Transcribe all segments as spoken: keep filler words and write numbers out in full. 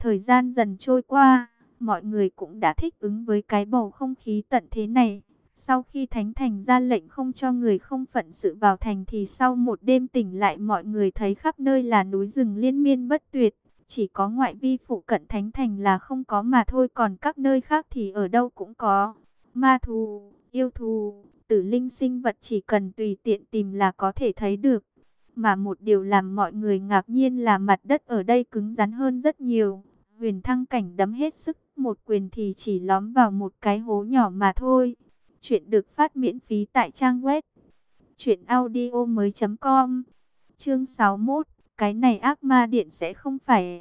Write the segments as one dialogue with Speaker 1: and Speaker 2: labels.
Speaker 1: Thời gian dần trôi qua, mọi người cũng đã thích ứng với cái bầu không khí tận thế này. Sau khi Thánh Thành ra lệnh không cho người không phận sự vào thành thì sau một đêm tỉnh lại mọi người thấy khắp nơi là núi rừng liên miên bất tuyệt. Chỉ có ngoại vi phụ cận Thánh Thành là không có mà thôi, còn các nơi khác thì ở đâu cũng có. Ma thú, yêu thú, tử linh sinh vật chỉ cần tùy tiện tìm là có thể thấy được. Mà một điều làm mọi người ngạc nhiên là mặt đất ở đây cứng rắn hơn rất nhiều. Huyền Thăng Cảnh đấm hết sức, một quyền thì chỉ lóm vào một cái hố nhỏ mà thôi. Chuyện được phát miễn phí tại trang web truyện audio mới chấm com. Chương sáu mươi mốt, cái này ác ma điện sẽ không phải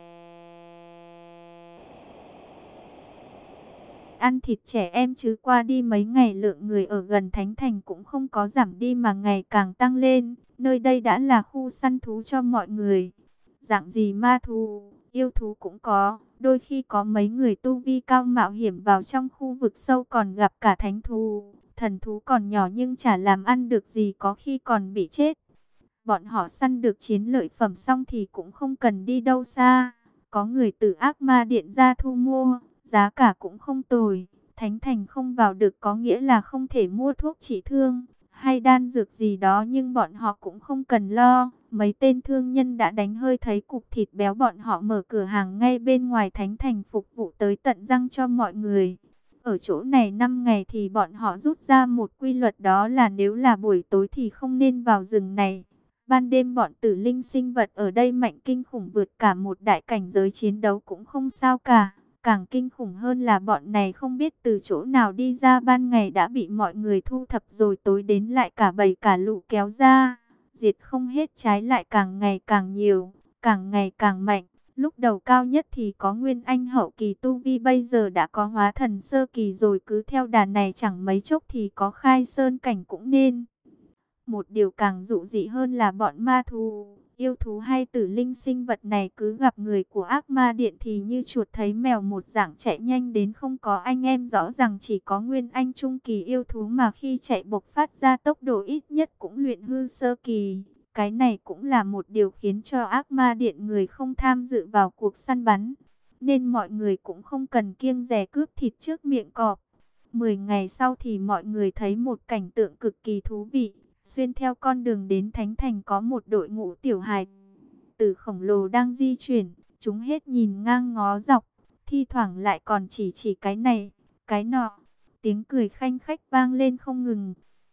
Speaker 1: ăn thịt trẻ em chứ. Qua đi mấy ngày lượng người ở gần Thánh Thành cũng không có giảm đi mà ngày càng tăng lên. Nơi đây đã là khu săn thú cho mọi người. Dạng gì ma thú, yêu thú cũng có. Đôi khi có mấy người tu vi cao mạo hiểm vào trong khu vực sâu còn gặp cả thánh thú. Thần thú còn nhỏ nhưng chả làm ăn được gì, có khi còn bị chết. Bọn họ săn được chiến lợi phẩm xong thì cũng không cần đi đâu xa. Có người từ ác ma điện ra thu mua, giá cả cũng không tồi. Thánh Thành không vào được có nghĩa là không thể mua thuốc trị thương hay đan dược gì đó, nhưng bọn họ cũng không cần lo. Mấy tên thương nhân đã đánh hơi thấy cục thịt béo, bọn họ mở cửa hàng ngay bên ngoài Thánh Thành phục vụ tới tận răng cho mọi người. Ở chỗ này năm ngày thì bọn họ rút ra một quy luật, đó là nếu là buổi tối thì không nên vào rừng này. Ban đêm bọn tử linh sinh vật ở đây mạnh kinh khủng, vượt cả một đại cảnh giới chiến đấu cũng không sao cả. Càng kinh khủng hơn là bọn này không biết từ chỗ nào đi ra, ban ngày đã bị mọi người thu thập rồi tối đến lại cả bầy cả lũ kéo ra. Diệt không hết, trái lại càng ngày càng nhiều, càng ngày càng mạnh. Lúc đầu cao nhất thì có Nguyên Anh hậu kỳ tu vi, bây giờ đã có hóa thần sơ kỳ rồi, cứ theo đà này chẳng mấy chốc thì có khai sơn cảnh cũng nên. Một điều càng dụ dị hơn là bọn ma thú, yêu thú hay tử linh sinh vật này cứ gặp người của ác ma điện thì như chuột thấy mèo một dạng chạy nhanh đến, không có anh em. Rõ ràng chỉ có Nguyên Anh trung kỳ yêu thú mà khi chạy bộc phát ra tốc độ ít nhất cũng luyện hư sơ kỳ. Cái này cũng là một điều khiến cho ác ma điện người không tham dự vào cuộc săn bắn, nên mọi người cũng không cần kiêng dè cướp thịt trước miệng cọp. Mười ngày sau thì mọi người thấy một cảnh tượng cực kỳ thú vị. Xuyên theo con đường đến Thánh Thành có một đội ngũ tiểu hài tử khổng lồ đang di chuyển. Chúng hết nhìn ngang ngó dọc, thi thoảng lại còn chỉ chỉ cái này, cái nọ. Tiếng cười khanh khách vang lên không ngừng.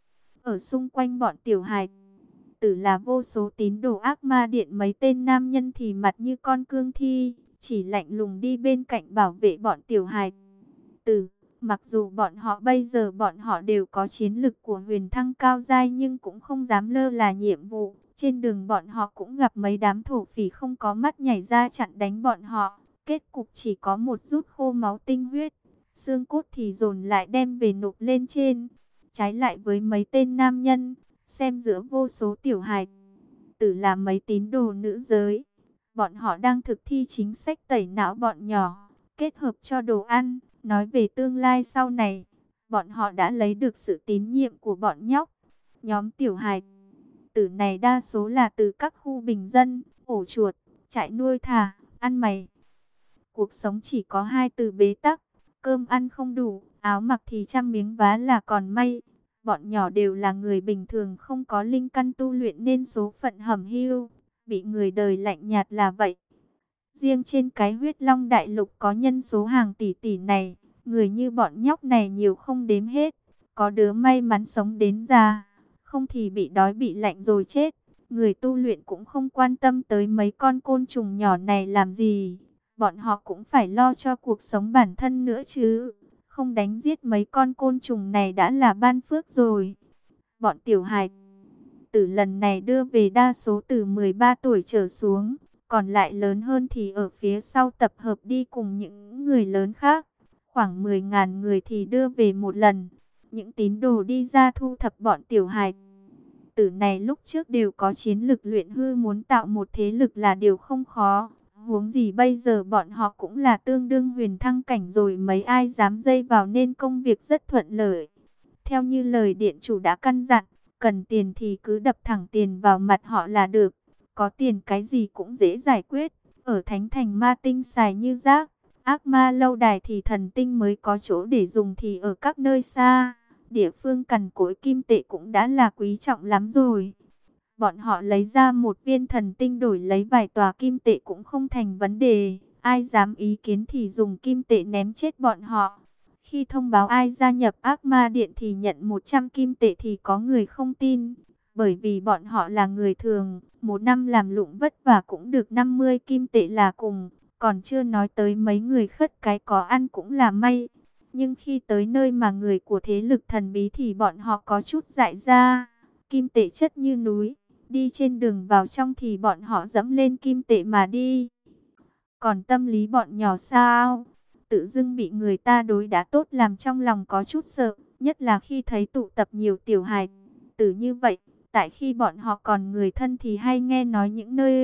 Speaker 1: Ở xung quanh bọn tiểu hài tử là vô số tín đồ ác ma điện. Mấy tên nam nhân thì mặt như con cương thi, chỉ lạnh lùng đi bên cạnh bảo vệ bọn tiểu hài tử. Mặc dù bọn họ bây giờ bọn họ đều có chiến lực của huyền thăng cao giai, nhưng cũng không dám lơ là nhiệm vụ. Trên đường bọn họ cũng gặp mấy đám thổ phỉ không có mắt nhảy ra chặn đánh bọn họ. Kết cục chỉ có một rút khô máu tinh huyết, xương cốt thì dồn lại đem về nộp lên trên. Trái lại với mấy tên nam nhân, xem giữa vô số tiểu hài tử là mấy tín đồ nữ giới. Bọn họ đang thực thi chính sách tẩy não bọn nhỏ, kết hợp cho đồ ăn. Nói về tương lai sau này, bọn họ đã lấy được sự tín nhiệm của bọn nhóc. Nhóm tiểu hài tử này đa số là từ các khu bình dân, ổ chuột, trại nuôi thả, ăn mày. Cuộc sống chỉ có hai từ bế tắc, cơm ăn không đủ, áo mặc thì trăm miếng vá là còn may. Bọn nhỏ đều là người bình thường, không có linh căn tu luyện nên số phận hẩm hiu, bị người đời lạnh nhạt là vậy. Riêng trên cái huyết long đại lục có nhân số hàng tỷ tỷ này, người như bọn nhóc này nhiều không đếm hết. Có đứa may mắn sống đến già, không thì bị đói bị lạnh rồi chết. Người tu luyện cũng không quan tâm tới mấy con côn trùng nhỏ này làm gì. Bọn họ cũng phải lo cho cuộc sống bản thân nữa chứ. Không đánh giết mấy con côn trùng này đã là ban phước rồi. Bọn tiểu hài tử lần này đưa về đa số từ mười ba tuổi trở xuống. Còn lại lớn hơn thì ở phía sau tập hợp đi cùng những người lớn khác. Khoảng mười nghìn người thì đưa về một lần. Những tín đồ đi ra thu thập bọn tiểu hài tử này lúc trước đều có chiến lực luyện hư, muốn tạo một thế lực là điều không khó. Huống gì bây giờ bọn họ cũng là tương đương huyền thăng cảnh rồi, mấy ai dám dây vào, nên công việc rất thuận lợi. Theo như lời điện chủ đã căn dặn, cần tiền thì cứ đập thẳng tiền vào mặt họ là được. Có tiền cái gì cũng dễ giải quyết. Ở Thánh Thành ma tinh xài như rác, ác ma lâu đài thì thần tinh mới có chỗ để dùng, thì ở các nơi xa, địa phương cằn cỗi kim tệ cũng đã là quý trọng lắm rồi. Bọn họ lấy ra một viên thần tinh đổi lấy vài tòa kim tệ cũng không thành vấn đề. Ai dám ý kiến thì dùng kim tệ ném chết bọn họ. Khi thông báo ai gia nhập ác ma điện thì nhận một trăm kim tệ thì có người không tin. Bởi vì bọn họ là người thường, một năm làm lụng vất vả cũng được năm mươi kim tệ là cùng. Còn chưa nói tới mấy người khất cái có ăn cũng là may. Nhưng khi tới nơi mà người của thế lực thần bí thì bọn họ có chút dại ra. Kim tệ chất như núi. Đi trên đường vào trong thì bọn họ dẫm lên kim tệ mà đi. Còn tâm lý bọn nhỏ sao? Tự dưng bị người ta đối đãi tốt làm trong lòng có chút sợ. Nhất là khi thấy tụ tập nhiều tiểu hài tử như vậy. Tại khi bọn họ còn người thân thì hay nghe nói những nơi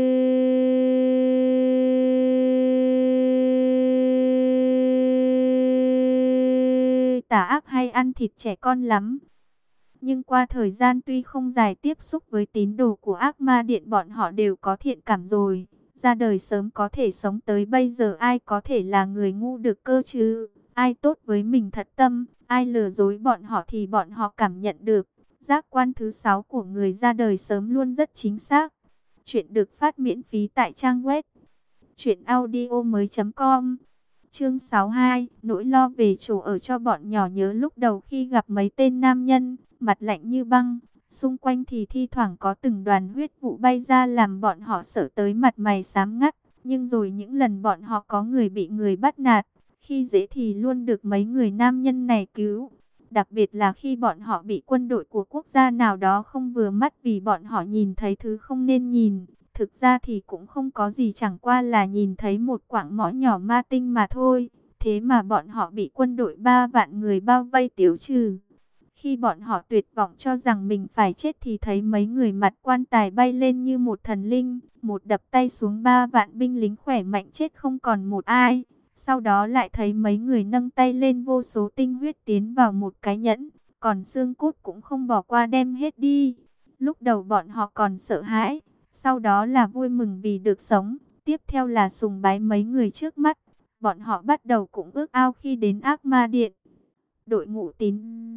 Speaker 1: tà ác hay ăn thịt trẻ con lắm. Nhưng qua thời gian tuy không dài tiếp xúc với tín đồ của ác ma điện, bọn họ đều có thiện cảm rồi. Ra đời sớm có thể sống tới bây giờ, ai có thể là người ngu được cơ chứ? Ai tốt với mình thật tâm, ai lừa dối bọn họ thì bọn họ cảm nhận được. Giác quan thứ sáu của người ra đời sớm luôn rất chính xác. Chuyện được phát miễn phí tại trang web truyện audio mới chấm com. Chương sáu mươi hai, nỗi lo về chỗ ở cho bọn nhỏ. Nhớ lúc đầu khi gặp mấy tên nam nhân, mặt lạnh như băng, xung quanh thì thi thoảng có từng đoàn huyết vụ bay ra làm bọn họ sợ tới mặt mày xám ngắt. Nhưng rồi những lần bọn họ có người bị người bắt nạt, khi dễ thì luôn được mấy người nam nhân này cứu. Đặc biệt là khi bọn họ bị quân đội của quốc gia nào đó không vừa mắt vì bọn họ nhìn thấy thứ không nên nhìn. Thực ra thì cũng không có gì, chẳng qua là nhìn thấy một quặng mỏ nhỏ ma tinh mà thôi. Thế mà bọn họ bị quân đội ba vạn người bao vây tiêu trừ. Khi bọn họ tuyệt vọng cho rằng mình phải chết thì thấy mấy người mặt quan tài bay lên như một thần linh. Một đập tay xuống, ba vạn binh lính khỏe mạnh chết không còn một ai. Sau đó lại thấy mấy người nâng tay lên, vô số tinh huyết tiến vào một cái nhẫn. Còn xương cốt cũng không bỏ qua đem hết đi. Lúc đầu bọn họ còn sợ hãi. Sau đó là vui mừng vì được sống. Tiếp theo là sùng bái mấy người trước mắt. Bọn họ bắt đầu cũng ước ao khi đến ác ma điện. Đội ngũ tín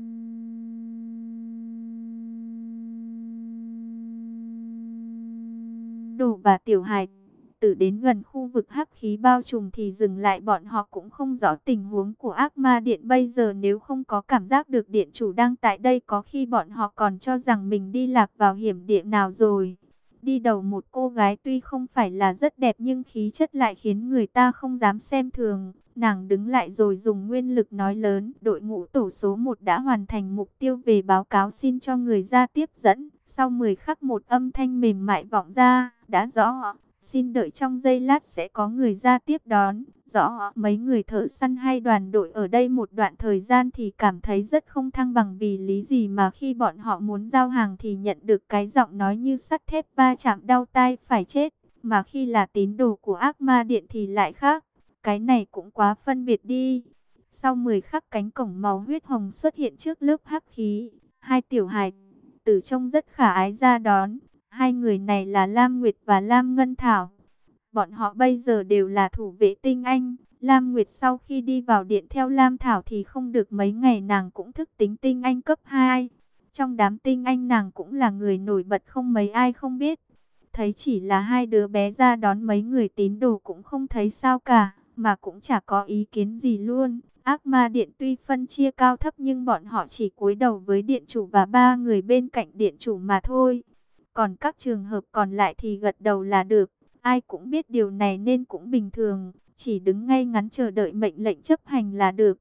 Speaker 1: đồ và tiểu hài tử đến gần khu vực hắc khí bao trùm thì dừng lại. Bọn họ cũng không rõ tình huống của ác ma điện bây giờ. Nếu không có cảm giác được điện chủ đang tại đây, có khi bọn họ còn cho rằng mình đi lạc vào hiểm địa nào rồi. Đi đầu một cô gái tuy không phải là rất đẹp nhưng khí chất lại khiến người ta không dám xem thường. Nàng đứng lại rồi dùng nguyên lực nói lớn: đội ngũ tổ số một đã hoàn thành mục tiêu về báo cáo, xin cho người ra tiếp dẫn. Sau mười khắc một âm thanh mềm mại vọng ra: đã rõ, xin đợi trong giây lát sẽ có người ra tiếp đón. Rõ. Mấy người thợ săn hay đoàn đội ở đây một đoạn thời gian thì cảm thấy rất không thăng bằng. Vì lý gì mà khi bọn họ muốn giao hàng thì nhận được cái giọng nói như sắt thép va chạm đau tai phải chết, mà khi là tín đồ của ác ma điện thì lại khác. Cái này cũng quá phân biệt đi. Sau mười khắc, cánh cổng màu huyết hồng xuất hiện trước lớp hắc khí. Hai tiểu hài tử trông rất khả ái ra đón. Hai người này là Lam Nguyệt và Lam Ngân Thảo. Bọn họ bây giờ đều là thủ vệ tinh anh. Lam Nguyệt sau khi đi vào điện theo Lam Thảo thì không được mấy ngày nàng cũng thức tính tinh anh cấp hai. Trong đám tinh anh nàng cũng là người nổi bật, không mấy ai không biết. Thấy chỉ là hai đứa bé ra đón, mấy người tín đồ cũng không thấy sao cả, mà cũng chả có ý kiến gì luôn. Ác ma điện tuy phân chia cao thấp nhưng bọn họ chỉ cúi đầu với điện chủ và ba người bên cạnh điện chủ mà thôi. Còn các trường hợp còn lại thì gật đầu là được. Ai cũng biết điều này nên cũng bình thường, chỉ đứng ngay ngắn chờ đợi mệnh lệnh chấp hành là được.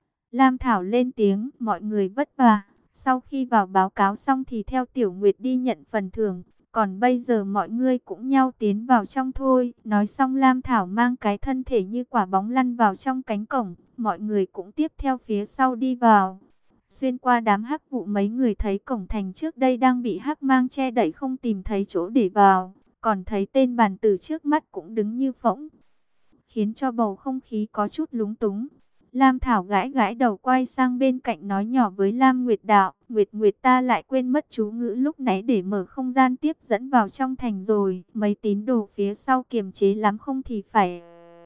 Speaker 1: Lam Thảo lên tiếng: mọi người vất vả. Sau khi vào báo cáo xong thì theo Tiểu Nguyệt đi nhận phần thưởng. Còn bây giờ mọi người cũng nhau tiến vào trong thôi. Nói xong Lam Thảo mang cái thân thể như quả bóng lăn vào trong cánh cổng. Mọi người cũng tiếp theo phía sau đi vào. Xuyên qua đám hắc vụ, mấy người thấy cổng thành trước đây đang bị hắc mang che đậy, không tìm thấy chỗ để vào. Còn thấy tên bàn tử trước mắt cũng đứng như phỗng, khiến cho bầu không khí có chút lúng túng. Lam Thảo gãi gãi đầu quay sang bên cạnh nói nhỏ với Lam Nguyệt Đạo. Nguyệt Nguyệt ta lại quên mất chú ngữ lúc nãy để mở không gian tiếp dẫn vào trong thành rồi. Mấy tín đồ phía sau kiềm chế lắm không thì phải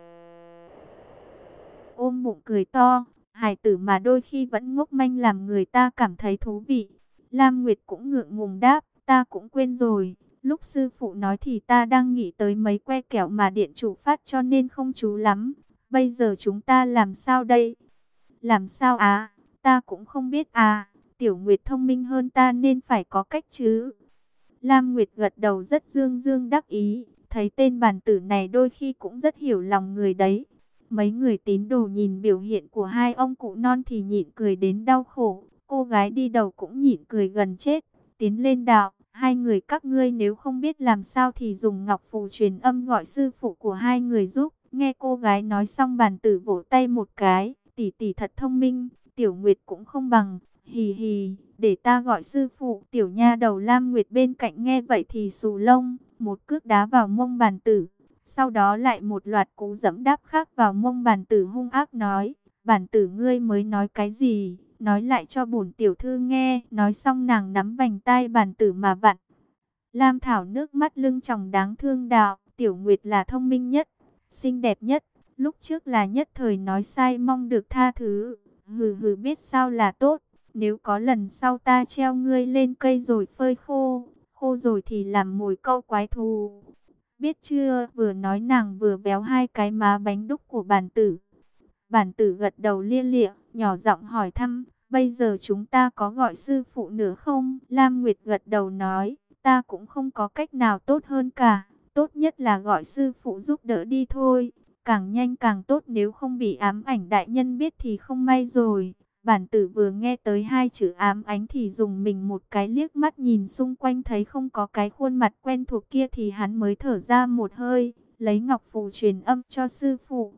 Speaker 1: ôm bụng cười to. Hài tử mà đôi khi vẫn ngốc manh làm người ta cảm thấy thú vị. Lam Nguyệt cũng ngượng ngùng đáp. Ta cũng quên rồi. Lúc sư phụ nói thì ta đang nghĩ tới mấy que kẹo mà điện chủ phát cho nên không chú lắm. Bây giờ chúng ta làm sao đây? Làm sao à? Ta cũng không biết à. Tiểu Nguyệt thông minh hơn ta nên phải có cách chứ. Lam Nguyệt gật đầu rất dương dương đắc ý. Thấy tên bản tử này đôi khi cũng rất hiểu lòng người đấy. Mấy người tín đồ nhìn biểu hiện của hai ông cụ non thì nhịn cười đến đau khổ. Cô gái đi đầu cũng nhịn cười gần chết. Tiến lên đạo. Hai người các ngươi nếu không biết làm sao thì dùng ngọc phù truyền âm gọi sư phụ của hai người giúp. Nghe cô gái nói xong bản tử vỗ tay một cái. Tỷ tỷ thật thông minh, Tiểu Nguyệt cũng không bằng. Hì hì, để ta gọi sư phụ. Tiểu nha đầu Lam Nguyệt bên cạnh nghe vậy thì xù lông. Một cước đá vào mông bản tử. Sau đó lại một loạt cú dẫm đáp khác vào mông bản tử hung ác nói. Bản tử ngươi mới nói cái gì? Nói lại cho bổn tiểu thư nghe. Nói xong nàng nắm vành tai bản tử mà vặn. Lam Thảo nước mắt lưng tròng đáng thương đạo. Tiểu Nguyệt là thông minh nhất, xinh đẹp nhất. Lúc trước là nhất thời nói sai mong được tha thứ. Hừ hừ biết sao là tốt. Nếu có lần sau ta treo ngươi lên cây rồi phơi khô. Khô rồi thì làm mồi câu quái thú. Biết chưa? Vừa nói nàng vừa véo hai cái má bánh đúc của bản tử. Bản tử gật đầu lia lịa, nhỏ giọng hỏi thăm. Bây giờ chúng ta có gọi sư phụ nữa không? Lam Nguyệt gật đầu nói. Ta cũng không có cách nào tốt hơn cả. Tốt nhất là gọi sư phụ giúp đỡ đi thôi. Càng nhanh càng tốt, nếu không bị ám ảnh đại nhân biết thì không may rồi. Bản tử vừa nghe tới hai chữ ám ảnh thì dùng mình một cái, liếc mắt nhìn xung quanh thấy không có cái khuôn mặt quen thuộc kia thì hắn mới thở ra một hơi, lấy ngọc phù truyền âm cho sư phụ.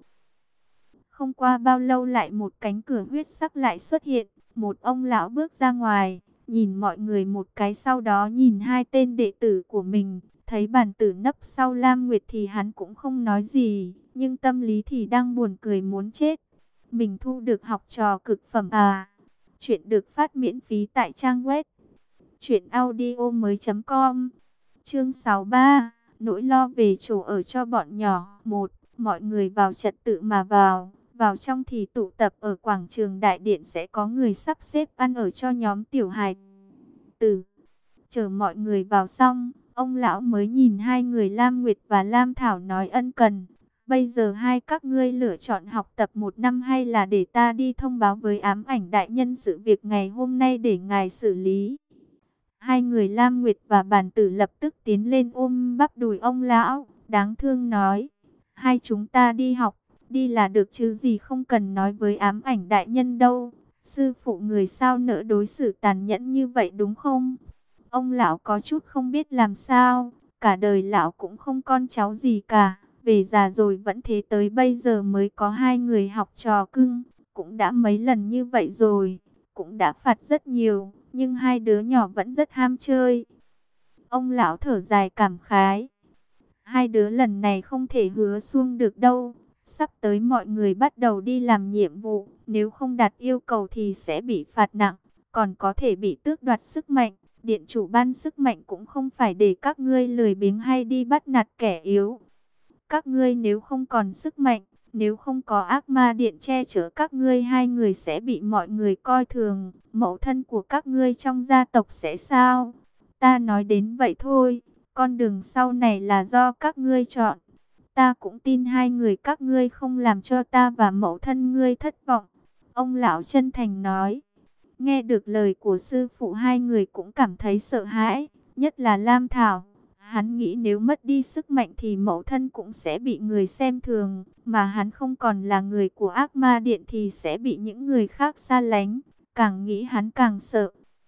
Speaker 1: Không qua bao lâu lại một cánh cửa huyết sắc lại xuất hiện, một ông lão bước ra ngoài, nhìn mọi người một cái sau đó nhìn hai tên đệ tử của mình. Thấy bản tử nấp sau Lam Nguyệt thì hắn cũng không nói gì, nhưng tâm lý thì đang buồn cười muốn chết. Mình thu được học trò cực phẩm à. Chuyện được phát miễn phí tại trang web truyện audio mới chấm com. Chương sáu mươi ba, nỗi lo về chỗ ở cho bọn nhỏ. Một, mọi người vào trật tự mà vào. Vào trong thì tụ tập ở quảng trường đại điện, sẽ có người sắp xếp ăn ở cho nhóm tiểu hài tử. Chờ mọi người vào xong, ông lão mới nhìn hai người Lam Nguyệt và Lam Thảo nói ân cần. Bây giờ hai các ngươi lựa chọn học tập một năm hay là để ta đi thông báo với ám ảnh đại nhân sự việc ngày hôm nay để ngài xử lý. Hai người Lam Nguyệt và bản tử lập tức tiến lên ôm bắp đùi ông lão, đáng thương nói. Hai chúng ta đi học, đi là được chứ gì, không cần nói với ám ảnh đại nhân đâu. Sư phụ người sao nỡ đối xử tàn nhẫn như vậy đúng không? Ông lão có chút không biết làm sao, cả đời lão cũng không con cháu gì cả. Về già rồi vẫn thế, tới bây giờ mới có hai người học trò cưng. Cũng đã mấy lần như vậy rồi, cũng đã phạt rất nhiều, nhưng hai đứa nhỏ vẫn rất ham chơi. Ông lão thở dài cảm khái. Hai đứa lần này không thể hứa suông được đâu. Sắp tới mọi người bắt đầu đi làm nhiệm vụ, nếu không đạt yêu cầu thì sẽ bị phạt nặng, còn có thể bị tước đoạt sức mạnh. Điện chủ ban sức mạnh cũng không phải để các ngươi lười biếng hay đi bắt nạt kẻ yếu. Các ngươi nếu không còn sức mạnh, nếu không có ác ma điện che chở các ngươi, hai người sẽ bị mọi người coi thường. Mẫu thân của các ngươi trong gia tộc sẽ sao? Ta nói đến vậy thôi, con đường sau này là do các ngươi chọn. Ta cũng tin hai người các ngươi không làm cho ta và mẫu thân ngươi thất vọng. Ông lão chân thành nói. Nghe được lời của sư phụ, hai người cũng cảm thấy sợ hãi, nhất là Lam Thảo. Hắn nghĩ nếu mất đi sức mạnh thì mẫu thân cũng sẽ bị người xem thường, mà hắn không còn là người của ác ma điện thì sẽ bị những người khác xa lánh. Càng nghĩ hắn càng sợ.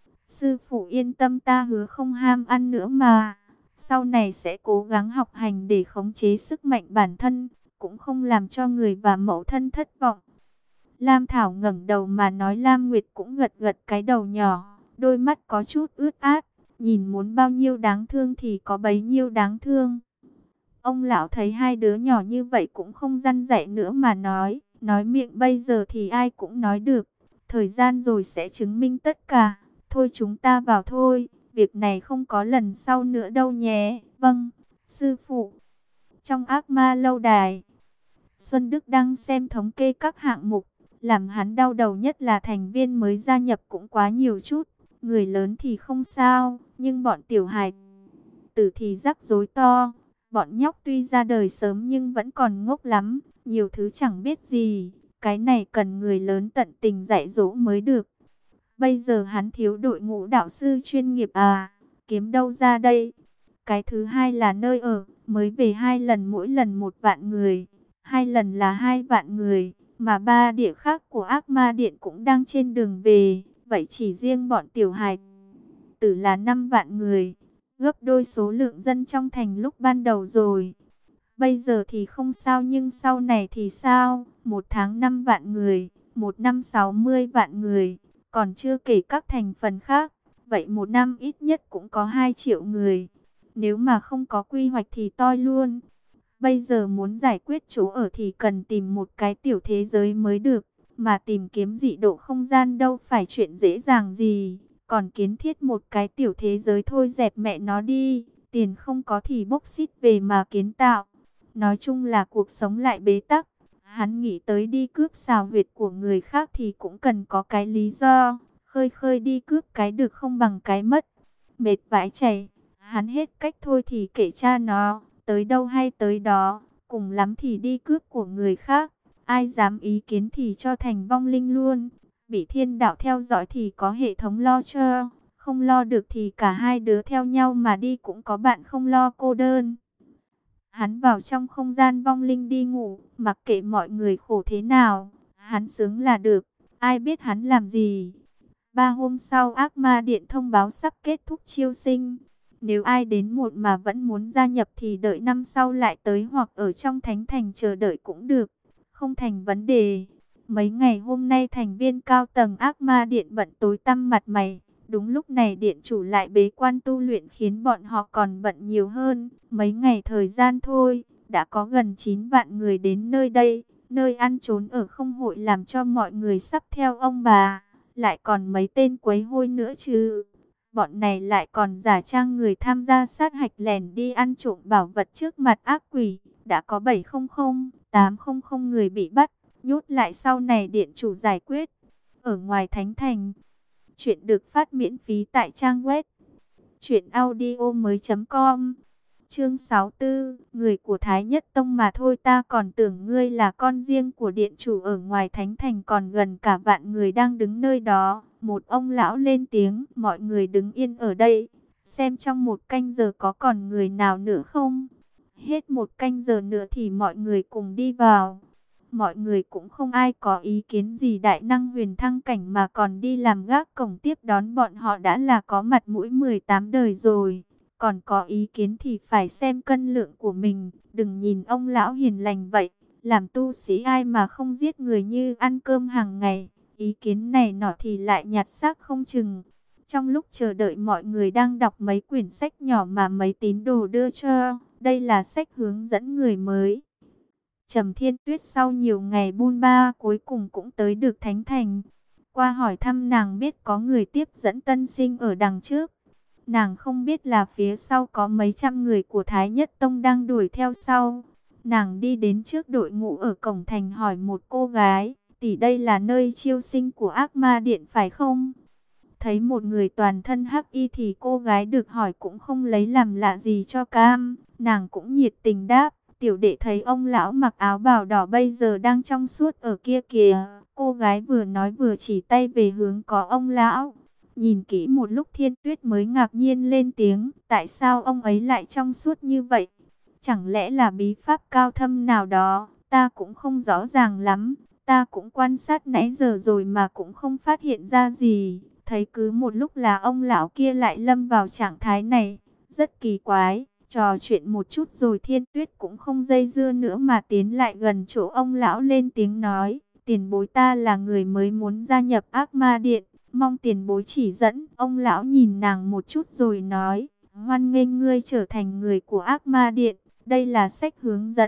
Speaker 1: Sư phụ yên tâm, ta hứa không ham ăn nữa mà. Sau này sẽ cố gắng học hành để khống chế sức mạnh bản thân, cũng không làm cho người và mẫu thân thất vọng. Lam Thảo ngẩng đầu mà nói. Lam Nguyệt cũng gật gật cái đầu nhỏ, đôi mắt có chút ướt át, nhìn muốn bao nhiêu đáng thương thì có bấy nhiêu đáng thương. Ông lão thấy hai đứa nhỏ như vậy cũng không răn dạy nữa mà nói, Nói miệng bây giờ thì ai cũng nói được, thời gian rồi sẽ chứng minh tất cả. Thôi chúng ta vào thôi, việc này không có lần sau nữa đâu nhé. Vâng, sư phụ. Trong ác ma lâu đài, Xuân Đức đang xem thống kê các hạng mục. Làm hắn đau đầu nhất là thành viên mới gia nhập cũng quá nhiều chút. Người lớn thì không sao, nhưng bọn tiểu hài tử thì rắc rối to. Bọn nhóc tuy ra đời sớm nhưng vẫn còn ngốc lắm, nhiều thứ chẳng biết gì. Cái này cần người lớn tận tình dạy dỗ mới được. Bây giờ hắn thiếu đội ngũ đạo sư chuyên nghiệp à, kiếm đâu ra đây? Cái thứ hai là nơi ở, mới về hai lần mỗi lần một vạn người, hai lần là hai vạn người, mà ba địa khác của ác ma điện cũng đang trên đường về, vậy chỉ riêng bọn tiểu hài tử là năm vạn người, gấp đôi số lượng dân trong thành lúc ban đầu rồi. Bây giờ thì không sao nhưng sau này thì sao? Một tháng năm vạn người, một năm sáu mươi vạn người, còn chưa kể các thành phần khác. Vậy một năm ít nhất cũng có hai triệu người. Nếu mà không có quy hoạch thì toi luôn. Bây giờ muốn giải quyết chỗ ở thì cần tìm một cái tiểu thế giới mới được. Mà tìm kiếm dị độ không gian đâu phải chuyện dễ dàng gì. Còn kiến thiết một cái tiểu thế giới thôi dẹp mẹ nó đi. Tiền không có thì bốc xít về mà kiến tạo. Nói chung là cuộc sống lại bế tắc. Hắn nghĩ tới đi cướp xào huyệt của người khác thì cũng cần có cái lý do. Khơi khơi đi cướp cái được không bằng cái mất. Mệt vãi chảy. Hắn hết cách thôi thì kể cha nó. Tới đâu hay tới đó. Cùng lắm thì đi cướp của người khác. Ai dám ý kiến thì cho thành vong linh luôn. Bị thiên đạo theo dõi thì có hệ thống lo cho. Không lo được thì cả hai đứa theo nhau mà đi cũng có bạn không lo cô đơn. Hắn vào trong không gian vong linh đi ngủ, mặc kệ mọi người khổ thế nào, hắn sướng là được, ai biết hắn làm gì. Ba hôm sau ác ma điện thông báo sắp kết thúc chiêu sinh. Nếu ai đến muộn mà vẫn muốn gia nhập thì đợi năm sau lại tới hoặc ở trong thánh thành chờ đợi cũng được, không thành vấn đề. Mấy ngày hôm nay thành viên cao tầng ác ma điện bận tối tăm mặt mày. Đúng lúc này điện chủ lại bế quan tu luyện khiến bọn họ còn bận nhiều hơn. Mấy ngày thời gian thôi, đã có gần chín vạn người đến nơi đây. Nơi ăn trốn ở không hội làm cho mọi người sắp theo ông bà. Lại còn mấy tên quấy hôi nữa chứ. Bọn này lại còn giả trang người tham gia sát hạch lèn đi ăn trộm bảo vật trước mặt ác quỷ. Đã có bảy trăm, tám trăm người bị bắt, nhốt lại sau này điện chủ giải quyết. Ở ngoài thánh thành, chuyện được phát miễn phí tại trang web truyện audio mới chấm com. Chương sáu mươi tư, người của Thái Nhất Tông mà thôi, ta còn tưởng ngươi là con riêng của điện chủ. Ở ngoài thánh thành còn gần cả vạn người đang đứng nơi đó. Một ông lão lên tiếng, mọi người đứng yên ở đây, xem trong một canh giờ có còn người nào nữa không. Hết một canh giờ nữa thì mọi người cùng đi vào. Mọi người cũng không ai có ý kiến gì, đại năng huyền thăng cảnh mà còn đi làm gác cổng tiếp đón bọn họ đã là có mặt mũi mười tám đời rồi. Còn có ý kiến thì phải xem cân lượng của mình, đừng nhìn ông lão hiền lành vậy. Làm tu sĩ ai mà không giết người như ăn cơm hàng ngày, ý kiến này nọ thì lại nhặt xác không chừng. Trong lúc chờ đợi mọi người đang đọc mấy quyển sách nhỏ mà mấy tín đồ đưa cho, đây là sách hướng dẫn người mới. Trầm Thiên Tuyết sau nhiều ngày bôn ba cuối cùng cũng tới được thánh thành. Qua hỏi thăm nàng biết có người tiếp dẫn tân sinh ở đằng trước. Nàng không biết là phía sau có mấy trăm người của Thái Nhất Tông đang đuổi theo sau. Nàng đi đến trước đội ngũ ở cổng thành hỏi một cô gái, tỷ đây là nơi chiêu sinh của ác ma điện phải không? Thấy một người toàn thân hắc y thì cô gái được hỏi cũng không lấy làm lạ gì cho cam. Nàng cũng nhiệt tình đáp, tiểu đệ thấy ông lão mặc áo bào đỏ bây giờ đang trong suốt ở kia kìa. Cô gái vừa nói vừa chỉ tay về hướng có ông lão. Nhìn kỹ một lúc Thiên Tuyết mới ngạc nhiên lên tiếng, tại sao ông ấy lại trong suốt như vậy? Chẳng lẽ là bí pháp cao thâm nào đó, ta cũng không rõ ràng lắm. Ta cũng quan sát nãy giờ rồi mà cũng không phát hiện ra gì. Thấy cứ một lúc là ông lão kia lại lâm vào trạng thái này, rất kỳ quái. Trò chuyện một chút rồi Thiên Tuyết cũng không dây dưa nữa mà tiến lại gần chỗ ông lão lên tiếng nói, tiền bối ta là người mới muốn gia nhập ác ma điện, mong tiền bối chỉ dẫn. Ông lão nhìn nàng một chút rồi nói, hoan nghênh ngươi trở thành người của ác ma điện, đây là sách hướng dẫn,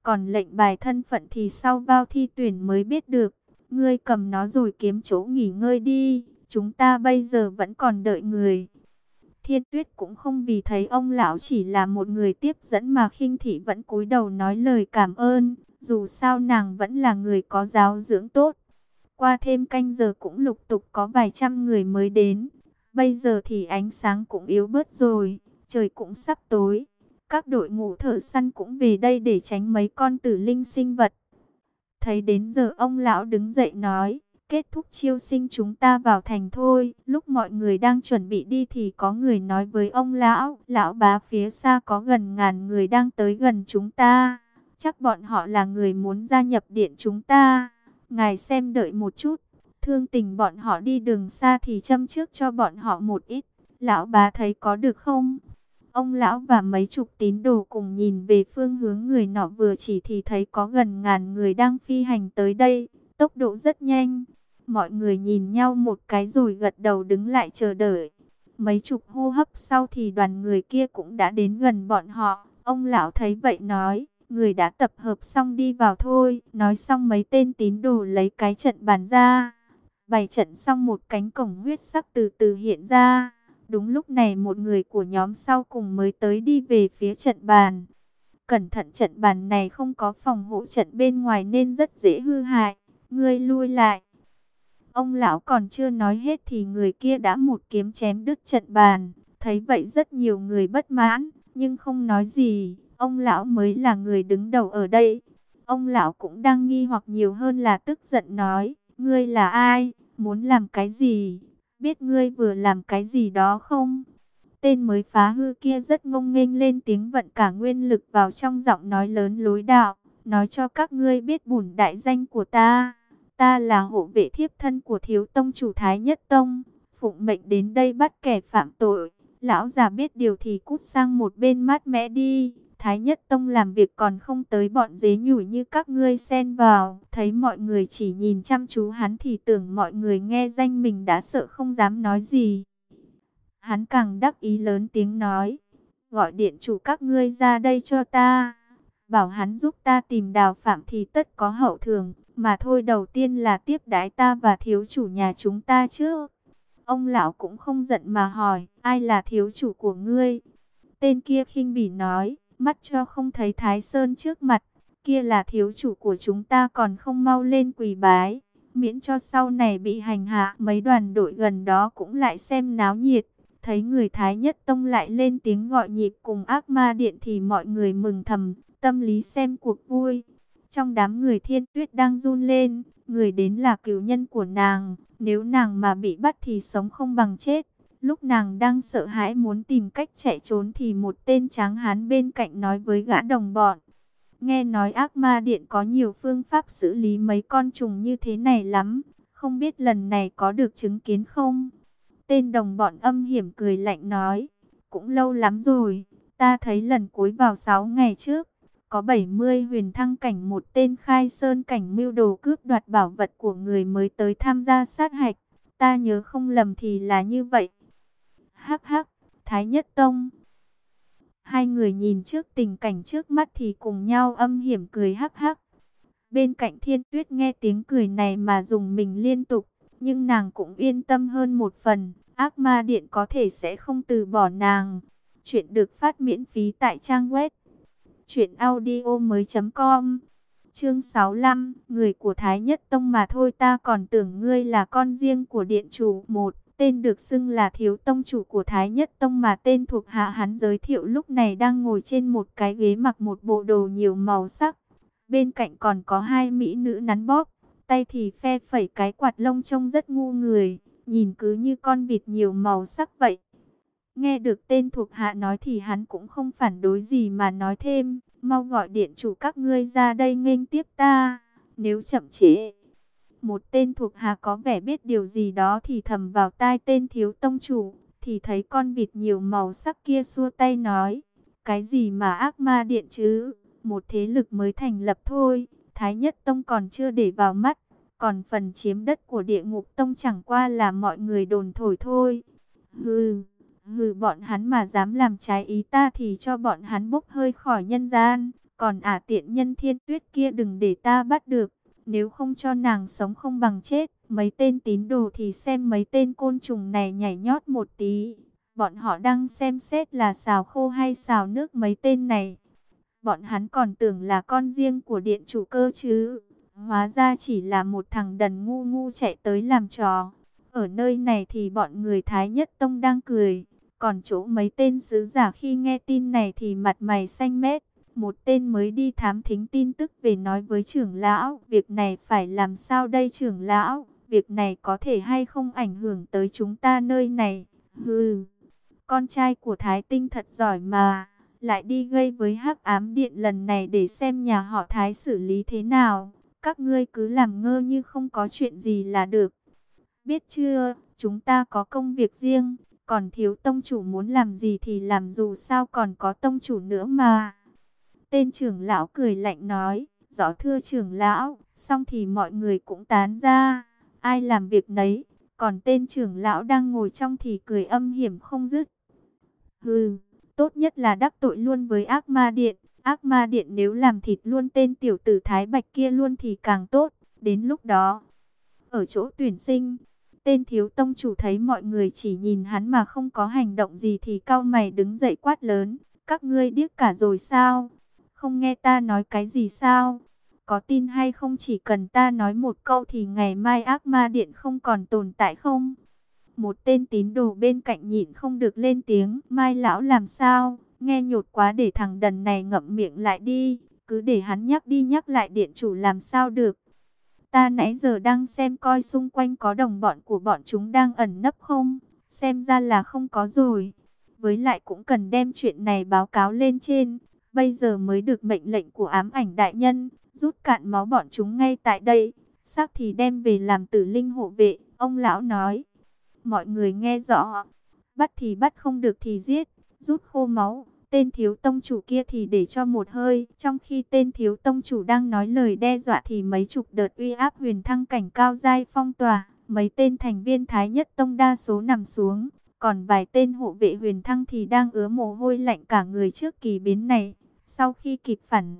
Speaker 1: Còn lệnh bài thân phận thì sau vào thi tuyển mới biết được. Ngươi cầm nó rồi kiếm chỗ nghỉ ngơi đi, chúng ta bây giờ vẫn còn đợi người. Thiên Tuyết cũng không vì thấy ông lão chỉ là một người tiếp dẫn mà khinh thị, vẫn cúi đầu nói lời cảm ơn, dù sao nàng vẫn là người có giáo dưỡng tốt. Qua thêm canh giờ cũng lục tục có vài trăm người mới đến. Bây giờ thì ánh sáng cũng yếu bớt rồi, trời cũng sắp tối. Các đội ngũ thợ săn cũng về đây để tránh mấy con tử linh sinh vật. Thấy đến giờ ông lão đứng dậy nói, kết thúc chiêu sinh chúng ta vào thành thôi. Lúc mọi người đang chuẩn bị đi thì có người nói với ông lão, lão bá phía xa có gần ngàn người đang tới gần chúng ta. Chắc bọn họ là người muốn gia nhập điện chúng ta. Ngài xem đợi một chút, thương tình bọn họ đi đường xa thì châm trước cho bọn họ một ít. Lão bá thấy có được không? Ông lão và mấy chục tín đồ cùng nhìn về phương hướng người nọ vừa chỉ thì thấy có gần ngàn người đang phi hành tới đây, tốc độ rất nhanh. Mọi người nhìn nhau một cái rồi gật đầu đứng lại chờ đợi. Mấy chục hô hấp sau thì đoàn người kia cũng đã đến gần bọn họ. Ông lão thấy vậy nói, người đã tập hợp xong đi vào thôi. Nói xong mấy tên tín đồ lấy cái trận bàn ra. Bày trận xong một cánh cổng huyết sắc từ từ hiện ra. Đúng lúc này một người của nhóm sau cùng mới tới đi về phía trận bàn. Cẩn thận, trận bàn này không có phòng hộ trận bên ngoài nên rất dễ hư hại. Ngươi lui lại. Ông lão còn chưa nói hết thì người kia đã một kiếm chém đứt trận bàn. Thấy vậy rất nhiều người bất mãn, nhưng không nói gì. Ông lão mới là người đứng đầu ở đây. Ông lão cũng đang nghi hoặc nhiều hơn là tức giận nói, ngươi là ai, muốn làm cái gì? Biết ngươi vừa làm cái gì đó không? Tên mới phá hư kia rất ngông nghênh lên tiếng, vận cả nguyên lực vào trong giọng nói lớn lối đạo. Nói cho các ngươi biết bổn đại danh của ta. Ta là hộ vệ thiếp thân của thiếu tông chủ Thái Nhất Tông. Phụng mệnh đến đây bắt kẻ phạm tội. Lão già biết điều thì cút sang một bên mát mẻ đi. Thái Nhất Tông làm việc còn không tới bọn dế nhủi như các ngươi xen vào. Thấy mọi người chỉ nhìn chăm chú hắn thì tưởng mọi người nghe danh mình đã sợ không dám nói gì. Hắn càng đắc ý lớn tiếng nói, gọi điện chủ các ngươi ra đây cho ta. Bảo hắn giúp ta tìm Đào Phạm thì tất có hậu thường. Mà thôi, đầu tiên là tiếp đãi ta và thiếu chủ nhà chúng ta chứ. Ông lão cũng không giận mà hỏi, ai là thiếu chủ của ngươi? Tên kia khinh bỉ nói, mắt cho không thấy Thái Sơn trước mặt. Kia là thiếu chủ của chúng ta, còn không mau lên quỳ bái, miễn cho sau này bị hành hạ. Mấy đoàn đội gần đó cũng lại xem náo nhiệt. Thấy người Thái Nhất Tông lại lên tiếng gọi nhịp cùng Ác Ma Điện thì mọi người mừng thầm, tâm lý xem cuộc vui. Trong đám người Thiên Tuyết đang run lên, người đến là cửu nhân của nàng, nếu nàng mà bị bắt thì sống không bằng chết. Lúc nàng đang sợ hãi muốn tìm cách chạy trốn thì một tên tráng hán bên cạnh nói với gã đồng bọn. Nghe nói Ác Ma Điện có nhiều phương pháp xử lý mấy con trùng như thế này lắm, không biết lần này có được chứng kiến không? Tên đồng bọn âm hiểm cười lạnh nói, cũng lâu lắm rồi, ta thấy lần cuối vào sáu ngày trước. Có bảy mươi huyền thăng cảnh, một tên khai sơn cảnh mưu đồ cướp đoạt bảo vật của người mới tới tham gia sát hạch. Ta nhớ không lầm thì là như vậy. Hắc hắc, Thái Nhất Tông. Hai người nhìn trước tình cảnh trước mắt thì cùng nhau âm hiểm cười hắc hắc. Bên cạnh Thiên Tuyết nghe tiếng cười này mà dùng mình liên tục. Nhưng nàng cũng yên tâm hơn một phần. Ác Ma Điện có thể sẽ không từ bỏ nàng. Chuyện được phát miễn phí tại trang web chuyện audio mới chấm com. Chương sáu mươi lăm, người của Thái Nhất Tông mà thôi, ta còn tưởng ngươi là con riêng của điện chủ. Một tên được xưng là thiếu tông chủ của Thái Nhất Tông mà tên thuộc hạ hắn giới thiệu lúc này đang ngồi trên một cái ghế mặc một bộ đồ nhiều màu sắc. Bên cạnh còn có hai mỹ nữ nắn bóp, tay thì phe phẩy cái quạt lông trông rất ngu người, nhìn cứ như con vịt nhiều màu sắc vậy. Nghe được tên thuộc hạ nói thì hắn cũng không phản đối gì mà nói thêm, mau gọi điện chủ các ngươi ra đây nghênh tiếp ta, nếu chậm trễ. Một tên thuộc hạ có vẻ biết điều gì đó thì thầm vào tai tên thiếu tông chủ, thì thấy con vịt nhiều màu sắc kia xua tay nói, cái gì mà Ác Ma Điện chứ, một thế lực mới thành lập thôi, Thái Nhất Tông còn chưa để vào mắt, còn phần chiếm đất của Địa Ngục Tông chẳng qua là mọi người đồn thổi thôi. Hừ. Hừ, bọn hắn mà dám làm trái ý ta thì cho bọn hắn bốc hơi khỏi nhân gian. Còn ả tiện nhân Thiên Tuyết kia đừng để ta bắt được. Nếu không cho nàng sống không bằng chết. Mấy tên tín đồ thì xem mấy tên côn trùng này nhảy nhót một tí. Bọn họ đang xem xét là xào khô hay xào nước mấy tên này. Bọn hắn còn tưởng là con riêng của điện chủ cơ chứ. Hóa ra chỉ là một thằng đần ngu ngu chạy tới làm trò. Ở nơi này thì bọn người Thái Nhất Tông đang cười. Còn chỗ mấy tên sứ giả khi nghe tin này thì mặt mày xanh mét. Một tên mới đi thám thính tin tức về nói với trưởng lão. Việc này phải làm sao đây trưởng lão? Việc này có thể hay không ảnh hưởng tới chúng ta nơi này? Hừ, con trai của Thái Tinh thật giỏi mà. Lại đi gây với Hắc Ám Điện lần này để xem nhà họ Thái xử lý thế nào. Các ngươi cứ làm ngơ như không có chuyện gì là được. Biết chưa, chúng ta có công việc riêng. Còn thiếu tông chủ muốn làm gì thì làm, dù sao còn có tông chủ nữa mà. Tên trưởng lão cười lạnh nói, rõ thưa trưởng lão, xong thì mọi người cũng tán ra, ai làm việc nấy. Còn tên trưởng lão đang ngồi trong thì cười âm hiểm không dứt. Hừ, tốt nhất là đắc tội luôn với ác ma điện. Ác ma điện nếu làm thịt luôn tên tiểu tử Thái Bạch kia luôn thì càng tốt. Đến lúc đó, ở chỗ tuyển sinh, tên thiếu tông chủ thấy mọi người chỉ nhìn hắn mà không có hành động gì thì cau mày đứng dậy quát lớn. Các ngươi điếc cả rồi sao? Không nghe ta nói cái gì sao? Có tin hay không chỉ cần ta nói một câu thì ngày mai ác ma điện không còn tồn tại không? Một tên tín đồ bên cạnh nhịn không được lên tiếng. Mai lão làm sao? Nghe nhột quá, để thằng đần này ngậm miệng lại đi. Cứ để hắn nhắc đi nhắc lại điện chủ làm sao được. Ta nãy giờ đang xem coi xung quanh có đồng bọn của bọn chúng đang ẩn nấp không? Xem ra là không có rồi. Với lại cũng cần đem chuyện này báo cáo lên trên. Bây giờ mới được mệnh lệnh của ám ảnh đại nhân, rút cạn máu bọn chúng ngay tại đây. Xác thì đem về làm tử linh hộ vệ, ông lão nói. Mọi người nghe rõ, bắt thì bắt, không được thì giết, rút khô máu. Tên thiếu tông chủ kia thì để cho một hơi. Trong khi tên thiếu tông chủ đang nói lời đe dọa thì mấy chục đợt uy áp huyền thăng cảnh cao giai phong tỏa. Mấy tên thành viên Thái Nhất Tông đa số nằm xuống. Còn vài tên hộ vệ huyền thăng thì đang ứa mồ hôi lạnh cả người trước kỳ biến này. Sau khi kịp phản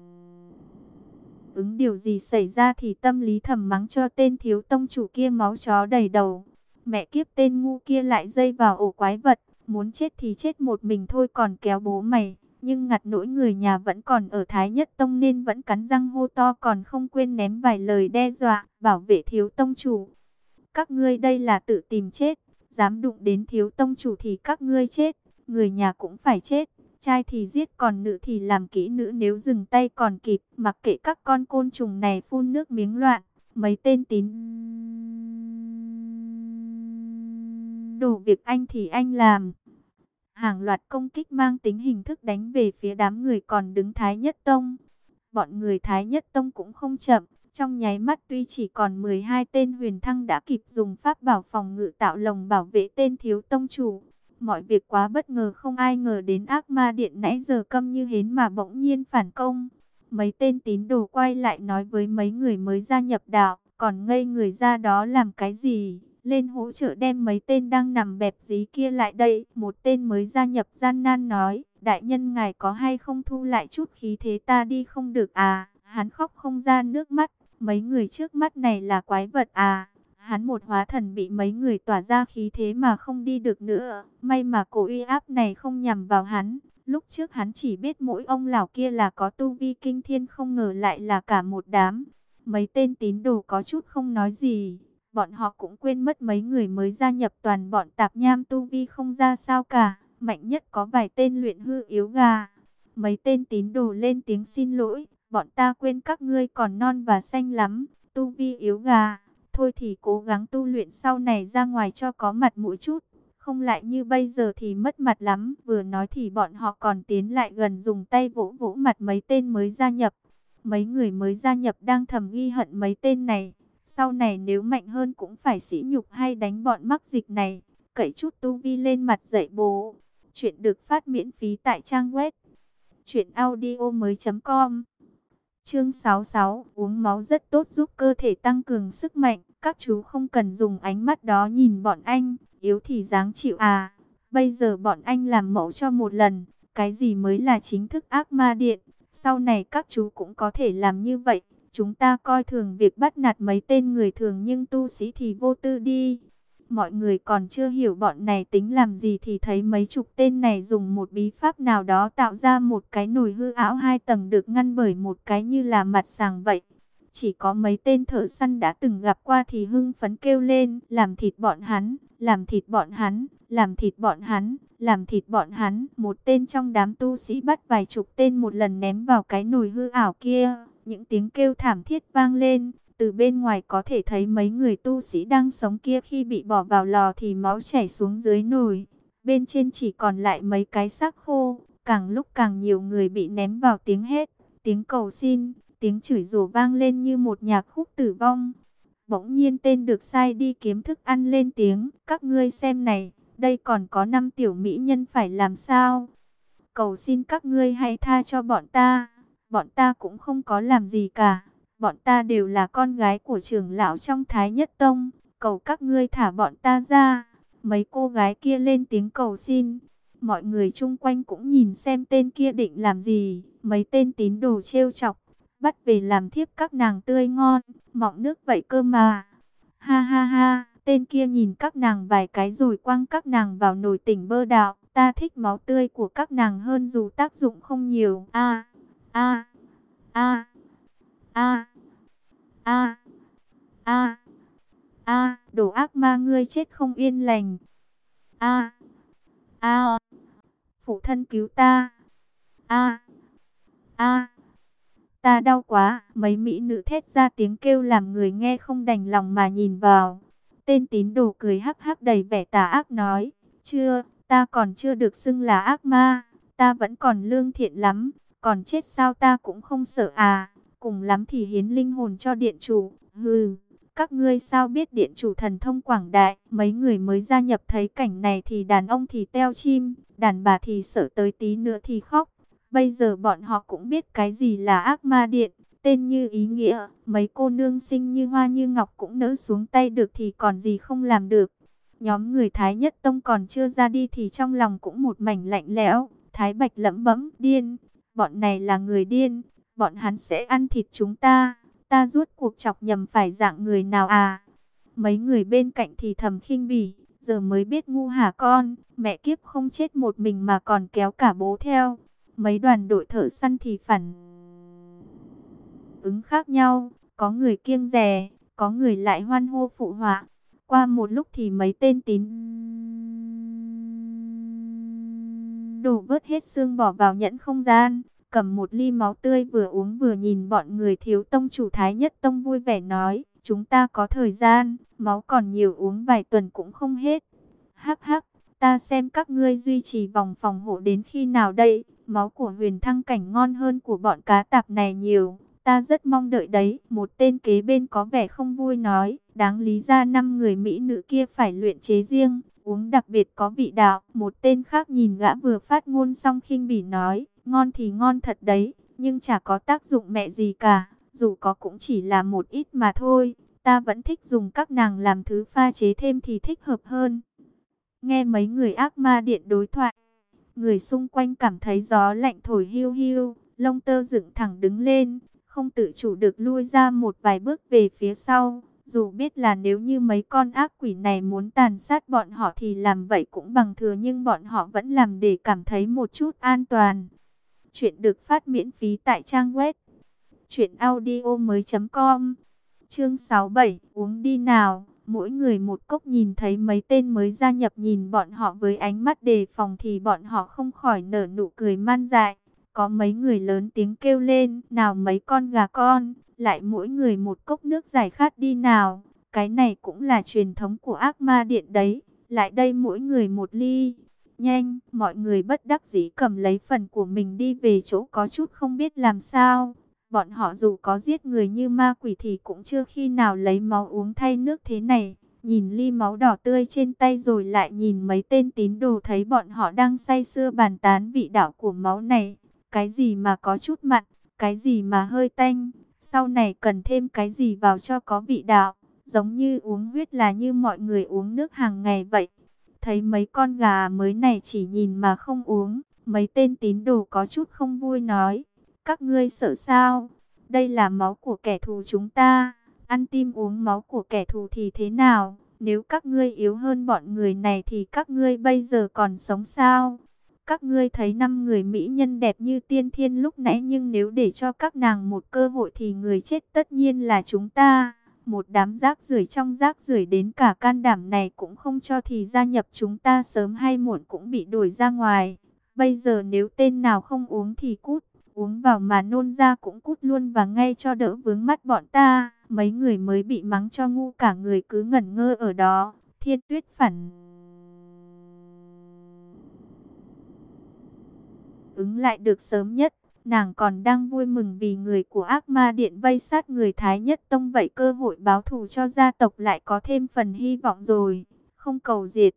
Speaker 1: ứng điều gì xảy ra thì tâm lý thầm mắng cho tên thiếu tông chủ kia máu chó đầy đầu. Mẹ kiếp, tên ngu kia lại dây vào ổ quái vật. Muốn chết thì chết một mình thôi còn kéo bố mày. Nhưng ngặt nỗi người nhà vẫn còn ở Thái Nhất Tông nên vẫn cắn răng hô to, còn không quên ném vài lời đe dọa, bảo vệ thiếu tông chủ. Các ngươi đây là tự tìm chết. Dám đụng đến thiếu tông chủ thì các ngươi chết. Người nhà cũng phải chết. Trai thì giết, còn nữ thì làm kỹ nữ, nếu dừng tay còn kịp. Mặc kệ các con côn trùng này phun nước miếng loạn. Mấy tên tín đồ việc anh thì anh làm. Hàng loạt công kích mang tính hình thức đánh về phía đám người còn đứng Thái Nhất Tông. Bọn người Thái Nhất Tông cũng không chậm. Trong nháy mắt tuy chỉ còn mười hai tên huyền thăng đã kịp dùng pháp bảo phòng ngự tạo lồng bảo vệ tên thiếu tông chủ. Mọi việc quá bất ngờ, không ai ngờ đến ác ma điện nãy giờ câm như hến mà bỗng nhiên phản công. Mấy tên tín đồ quay lại nói với mấy người mới gia nhập đạo, còn ngây người ra đó làm cái gì? Lên hỗ trợ đem mấy tên đang nằm bẹp dí kia lại đây. Một tên mới gia nhập gian nan nói, đại nhân ngài có hay không thu lại chút khí thế ta đi không được à? Hắn khóc không ra nước mắt, mấy người trước mắt này là quái vật à? Hắn một hóa thần bị mấy người tỏa ra khí thế mà không đi được nữa. May mà cổ uy áp này không nhằm vào hắn. Lúc trước hắn chỉ biết mỗi ông lão kia là có tu vi kinh thiên, không ngờ lại là cả một đám. Mấy tên tín đồ có chút không nói gì. Bọn họ cũng quên mất mấy người mới gia nhập toàn bọn tạp nham tu vi không ra sao cả. Mạnh nhất có vài tên luyện hư yếu gà. Mấy tên tín đồ lên tiếng xin lỗi. Bọn ta quên các ngươi còn non và xanh lắm. Tu vi yếu gà. Thôi thì cố gắng tu luyện sau này ra ngoài cho có mặt mũi chút. Không lại như bây giờ thì mất mặt lắm. Vừa nói thì bọn họ còn tiến lại gần dùng tay vỗ vỗ mặt mấy tên mới gia nhập. Mấy người mới gia nhập đang thầm ghi hận mấy tên này. Sau này nếu mạnh hơn cũng phải sỉ nhục hay đánh bọn mắc dịch này. Cậy chút tu vi lên mặt dạy bố. Chuyện được phát miễn phí tại trang web truyện audio mới chấm com. Chương sáu mươi sáu, uống máu rất tốt giúp cơ thể tăng cường sức mạnh. Các chú không cần dùng ánh mắt đó nhìn bọn anh, yếu thì dáng chịu à. Bây giờ bọn anh làm mẫu cho một lần, cái gì mới là chính thức ác ma điện. Sau này các chú cũng có thể làm như vậy. Chúng ta coi thường việc bắt nạt mấy tên người thường, nhưng tu sĩ thì vô tư đi. Mọi người còn chưa hiểu bọn này tính làm gì thì thấy mấy chục tên này dùng một bí pháp nào đó tạo ra một cái nồi hư ảo hai tầng được ngăn bởi một cái như là mặt sàng vậy. Chỉ có mấy tên thợ săn đã từng gặp qua thì hưng phấn kêu lên, làm thịt bọn hắn, làm thịt bọn hắn, làm thịt bọn hắn, làm thịt bọn hắn. Một tên trong đám tu sĩ bắt vài chục tên một lần ném vào cái nồi hư ảo kia. Những tiếng kêu thảm thiết vang lên. Từ bên ngoài có thể thấy mấy người tu sĩ đang sống kia khi bị bỏ vào lò thì máu chảy xuống dưới nồi. Bên trên chỉ còn lại mấy cái xác khô. Càng lúc càng nhiều người bị ném vào, tiếng hét, tiếng cầu xin, tiếng chửi rủa vang lên như một nhạc khúc tử vong. Bỗng nhiên tên được sai đi kiếm thức ăn lên tiếng, các ngươi xem này, đây còn có năm tiểu mỹ nhân phải làm sao? Cầu xin các ngươi hãy tha cho bọn ta, bọn ta cũng không có làm gì cả. Bọn ta đều là con gái của trưởng lão trong Thái Nhất Tông, cầu các ngươi thả bọn ta ra. Mấy cô gái kia lên tiếng cầu xin. Mọi người chung quanh cũng nhìn xem tên kia định làm gì. Mấy tên tín đồ trêu chọc, bắt về làm thiếp các nàng tươi ngon, mọng nước vậy cơ mà. Ha ha ha, tên kia nhìn các nàng vài cái rồi quăng các nàng vào nồi tỉnh bơ đạo. Ta thích máu tươi của các nàng hơn dù tác dụng không nhiều. A a a a a a a, đồ ác ma ngươi chết không yên lành. A a, phụ thân cứu ta. A a, ta đau quá. Mấy mỹ nữ thét ra tiếng kêu làm người nghe không đành lòng mà nhìn vào. Tên tín đồ cười hắc hắc đầy vẻ tà ác nói, chưa, ta còn chưa được xưng là ác ma, ta vẫn còn lương thiện lắm, còn chết sao ta cũng không sợ à, cùng lắm thì hiến linh hồn cho điện chủ. Hừ, các ngươi sao biết điện chủ thần thông quảng đại? Mấy người mới gia nhập thấy cảnh này thì đàn ông thì teo chim, đàn bà thì sợ tới tí nữa thì khóc. Bây giờ bọn họ cũng biết cái gì là ác ma điện, tên như ý nghĩa, mấy cô nương xinh như hoa như ngọc cũng nỡ xuống tay được thì còn gì không làm được. Nhóm người Thái Nhất Tông còn chưa ra đi thì trong lòng cũng một mảnh lạnh lẽo. Thái Bạch lẩm bẩm, điên, bọn này là người điên, bọn hắn sẽ ăn thịt chúng ta, ta rốt cuộc chọc nhầm phải dạng người nào à? Mấy người bên cạnh thì thầm khinh bỉ, giờ mới biết ngu hả con, mẹ kiếp không chết một mình mà còn kéo cả bố theo. Mấy đoàn đội thợ săn thì phản ứng khác nhau, có người kiêng dè, có người lại hoan hô phụ họa. Qua một lúc thì mấy tên tín đồ vớt hết xương bỏ vào nhẫn không gian, cầm một ly máu tươi vừa uống vừa nhìn bọn người thiếu tông chủ Thái Nhất Tông vui vẻ nói, chúng ta có thời gian, máu còn nhiều uống vài tuần cũng không hết. Hắc hắc, ta xem các ngươi duy trì vòng phòng hộ đến khi nào đây, máu của huyền thăng cảnh ngon hơn của bọn cá tạp này nhiều. Ta rất mong đợi đấy. Một tên kế bên có vẻ không vui nói, đáng lý ra năm người mỹ nữ kia phải luyện chế riêng, uống đặc biệt có vị đạo. Một tên khác nhìn gã vừa phát ngôn xong khinh bỉ nói, ngon thì ngon thật đấy, nhưng chả có tác dụng mẹ gì cả, dù có cũng chỉ là một ít mà thôi. Ta vẫn thích dùng các nàng làm thứ pha chế thêm thì thích hợp hơn. Nghe mấy người ác ma điện đối thoại, người xung quanh cảm thấy gió lạnh thổi hiu hiu, lông tơ dựng thẳng đứng lên, không tự chủ được lui ra một vài bước về phía sau. Dù biết là nếu như mấy con ác quỷ này muốn tàn sát bọn họ thì làm vậy cũng bằng thừa, nhưng bọn họ vẫn làm để cảm thấy một chút an toàn. Chuyện được phát miễn phí tại trang web truyện audio mới chấm com. Chương sáu mươi bảy, uống đi nào. Mỗi người một cốc. Nhìn thấy mấy tên mới gia nhập nhìn bọn họ với ánh mắt đề phòng thì bọn họ không khỏi nở nụ cười man dại. Có mấy người lớn tiếng kêu lên, nào mấy con gà con, lại mỗi người một cốc nước giải khát đi nào. Cái này cũng là truyền thống của ác ma điện đấy, lại đây mỗi người một ly. Nhanh, mọi người bất đắc dĩ cầm lấy phần của mình đi về chỗ, có chút không biết làm sao. Bọn họ dù có giết người như ma quỷ thì cũng chưa khi nào lấy máu uống thay nước thế này. Nhìn ly máu đỏ tươi trên tay rồi lại nhìn mấy tên tín đồ thấy bọn họ đang say sưa bàn tán vị đạo của máu này. Cái gì mà có chút mặn, cái gì mà hơi tanh, sau này cần thêm cái gì vào cho có vị đạo. Giống như uống huyết là như mọi người uống nước hàng ngày vậy. Thấy mấy con gà mới này chỉ nhìn mà không uống, mấy tên tín đồ có chút không vui nói, Các ngươi sợ sao? Đây là máu của kẻ thù chúng ta. Ăn tim uống máu của kẻ thù thì thế nào? Nếu các ngươi yếu hơn bọn người này thì các ngươi bây giờ còn sống sao? Các ngươi thấy năm người mỹ nhân đẹp như tiên thiên lúc nãy, nhưng nếu để cho các nàng một cơ hội thì người chết tất nhiên là chúng ta. Một đám rác rưởi trong rác rưởi, đến cả can đảm này cũng không cho thì gia nhập chúng ta sớm hay muộn cũng bị đuổi ra ngoài. Bây giờ nếu tên nào không uống thì cút, uống vào mà nôn ra cũng cút luôn, và ngay cho đỡ vướng mắt bọn ta. Mấy người mới bị mắng cho ngu cả người cứ ngẩn ngơ ở đó. Thiên Tuyết phản ứng lại được sớm nhất. Nàng còn đang vui mừng vì người của Ác Ma Điện vây sát người Thái Nhất Tông, vậy cơ hội báo thù cho gia tộc lại có thêm phần hy vọng rồi. Không cầu diệt.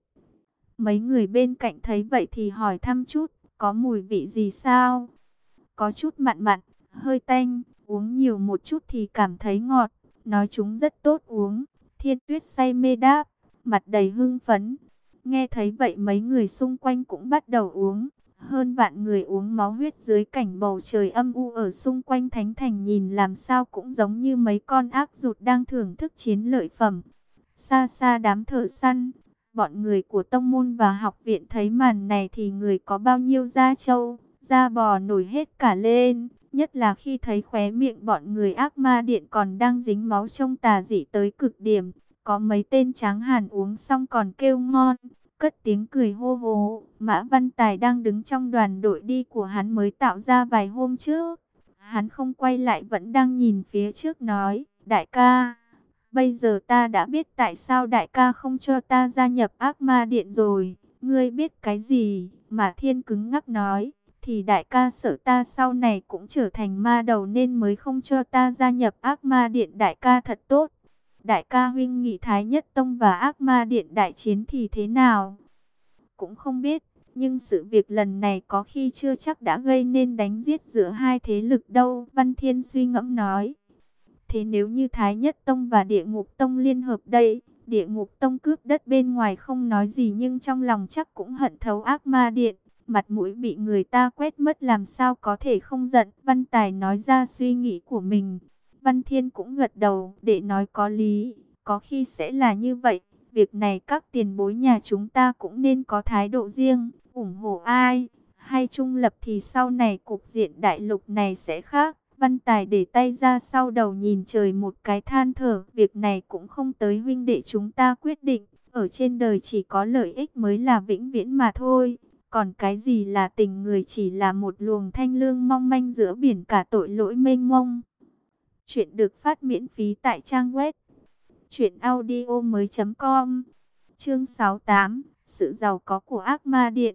Speaker 1: Mấy người bên cạnh thấy vậy thì hỏi thăm chút, có mùi vị gì sao? Có chút mặn mặn, hơi tanh, uống nhiều một chút thì cảm thấy ngọt, nói chúng rất tốt uống. Thiên Tuyết say mê đáp, mặt đầy hưng phấn. Nghe thấy vậy mấy người xung quanh cũng bắt đầu uống. Hơn vạn người uống máu huyết dưới cảnh bầu trời âm u ở xung quanh thánh thành, nhìn làm sao cũng giống như mấy con ác rụt đang thưởng thức chiến lợi phẩm. Xa xa đám thợ săn, bọn người của tông môn và học viện thấy màn này thì người có bao nhiêu da trâu, da bò nổi hết cả lên. Nhất là khi thấy khóe miệng bọn người Ác Ma Điện còn đang dính máu trông tà dị tới cực điểm. Có mấy tên tráng hàn uống xong còn kêu ngon, cất tiếng cười hô hố. Mã Văn Tài đang đứng trong đoàn đội đi của hắn mới tạo ra vài hôm trước. Hắn không quay lại vẫn đang nhìn phía trước nói, đại ca, bây giờ ta đã biết tại sao đại ca không cho ta gia nhập Ác Ma Điện rồi. Ngươi biết cái gì? Mà Thiên cứng ngắc nói, thì đại ca sợ ta sau này cũng trở thành ma đầu nên mới không cho ta gia nhập Ác Ma Điện. Đại ca thật tốt. Đại ca huynh nghĩ Thái Nhất Tông và Ác Ma Điện đại chiến thì thế nào? Cũng không biết, nhưng sự việc lần này có khi chưa chắc đã gây nên đánh giết giữa hai thế lực đâu. Văn Thiên suy ngẫm nói. Thế nếu như Thái Nhất Tông và Địa Ngục Tông liên hợp đây? Địa Ngục Tông cướp đất bên ngoài không nói gì, nhưng trong lòng chắc cũng hận thấu Ác Ma Điện. Mặt mũi bị người ta quét mất làm sao có thể không giận. Văn Tài nói ra suy nghĩ của mình. Văn Thiên cũng gật đầu, để nói có lý, có khi sẽ là như vậy. Việc này các tiền bối nhà chúng ta cũng nên có thái độ riêng, ủng hộ ai hay trung lập thì sau này cục diện đại lục này sẽ khác. Văn Tài để tay ra sau đầu nhìn trời một cái than thở, việc này cũng không tới huynh đệ chúng ta quyết định, ở trên đời chỉ có lợi ích mới là vĩnh viễn mà thôi. Còn cái gì là tình người chỉ là một luồng thanh lương mong manh giữa biển cả tội lỗi mênh mông. Chuyện được phát miễn phí tại trang web truyện audio mới chấm com. Chương sáu mươi tám, sự giàu có của Ác Ma Điện.